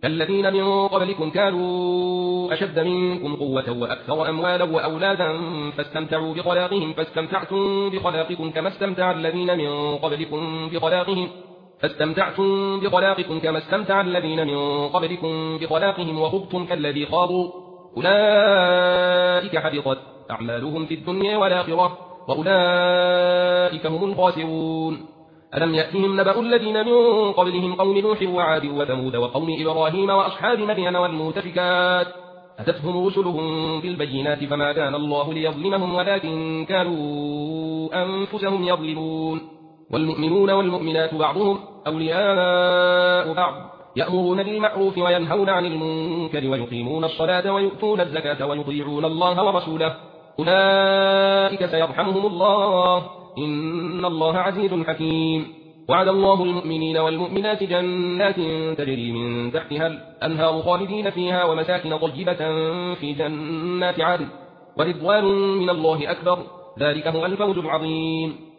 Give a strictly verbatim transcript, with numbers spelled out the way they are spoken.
كالذين من قبلكم كانوا أشد منكم قوة وأكثر أموالا وأولادا فاستمتعوا بخلاقهم فاستمتعتم بخلاقكم كما استمتع الذين من قبلكم بخلاقهم فاستمتعتم بخلاقكم كما استمتع الذين من قبلكم بخلاقهم وخضتم كالذي خاضوا أولئك حبطت أعمالهم في الدنيا والآخرة وأولئك هم الخاسرون. ألم يأتهم نبأ الذين من قبلهم قوم نوح وعاد وثمود وقوم إبراهيم وأصحاب مدين والمؤتفكات أتتهم رسلهم بالبينات فما كان الله ليظلمهم ولكن كانوا أنفسهم يظلمون. والمؤمنون والمؤمنات بعضهم أولياء بعض يأمرون بالمعروف وينهون عن المنكر ويقيمون الصلاة ويؤتون الزكاة ويطيعون الله ورسوله أولئك سيرحمهم الله إن الله عزيز حكيم. وعد الله المؤمنين والمؤمنات جنات تجري من تحتها الأنهار خالدين فيها ومساكن طيبة في جنات عدن ورضوان من الله أكبر ذلك هو الفوز العظيم.